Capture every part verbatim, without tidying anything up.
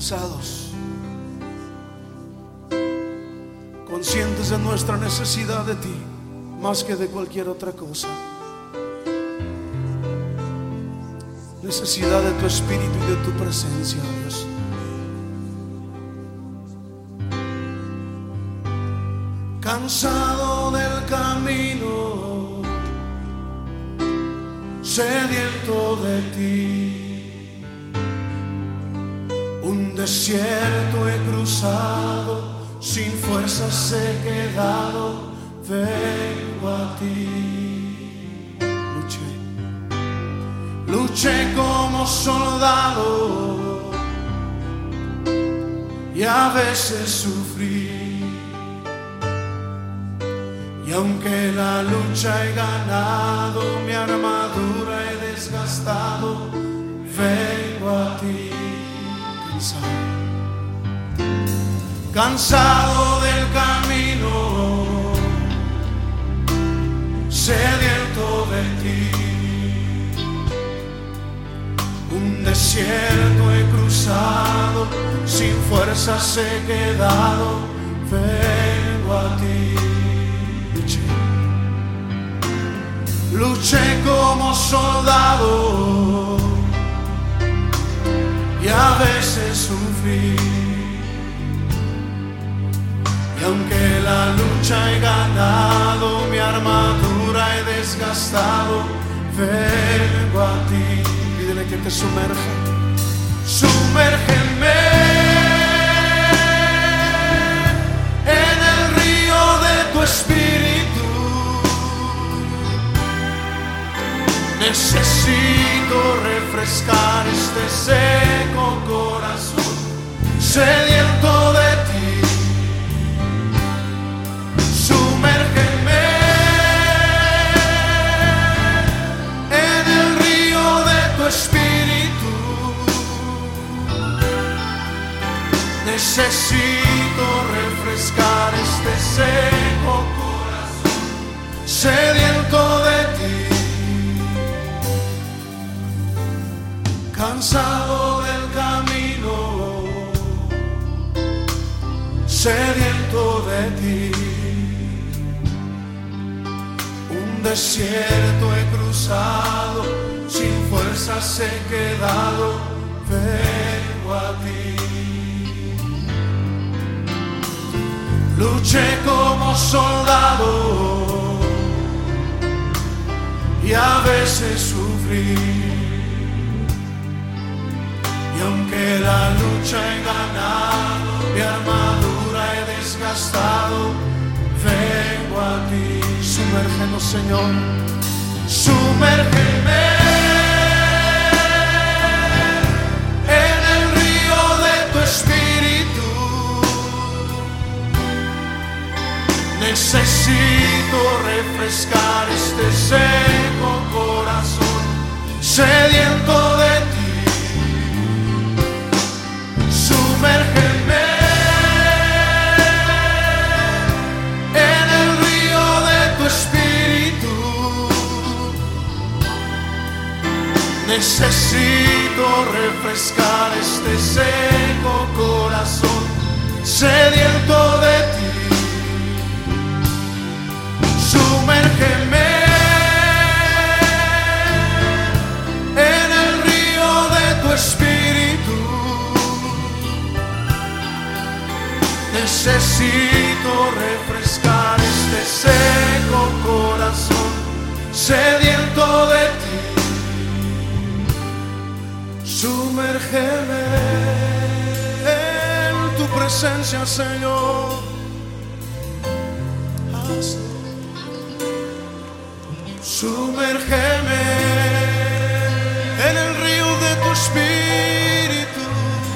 cansados, conscientes de nuestra necesidad de ti más que de cualquier otra cosa. Necesidad de tu espíritu y de tu presencia, Dios. Cansado del camino, sediento de ti, un desierto he cruzado, sin fuerzas he quedado, vengo a ti. Luché, luché como soldado y a veces sufrí. Y aunque la lucha he ganado, mi armadura he desgastado, vengo a ti. Cansado, cansado del camino, sediento de ti, un desierto he cruzado, sin fuerzas he quedado, vengo a ti. Luché como soldado y a veces sufrí. Y aunque la lucha he ganado, mi armadura he desgastado, vengo a ti. Pídele que te sumerja. Sumérgeme en el río de tu espíritu. Necesito refrescar este seco corazón, sediento de ti. Sumérgeme en el río de tu espíritu. Necesito refrescar este seco corazón, sediento de ti. Cansado del camino, sediento de ti, un desierto he cruzado, sin fuerzas he quedado, vengo a ti. Luché como soldado y a veces sufrí. Y aunque la lucha he ganado, mi armadura he desgastado, vengo a ti. Sumérgenos, Señor, sumérgeme en el río de tu espíritu. Necesito refrescar este seco corazón, sediento de ti. Sumérgeme en el río de tu espíritu. Necesito refrescar este seco corazón, sediento de ti. Sumérgeme en el río de tu espíritu. Necesito refrescar este seco corazón, sediento de ti. Sumérgeme en tu presencia, Señor. Sumérgeme en el río de tu espíritu.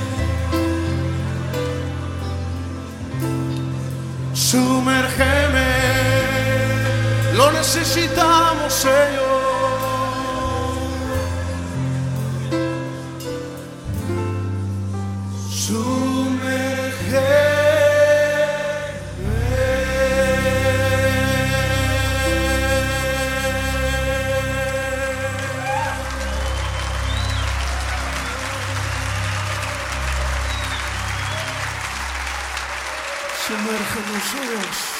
Sumérgeme, lo necesitamos, Señor. Sumérgeme. Sumérgenos, oh Dios.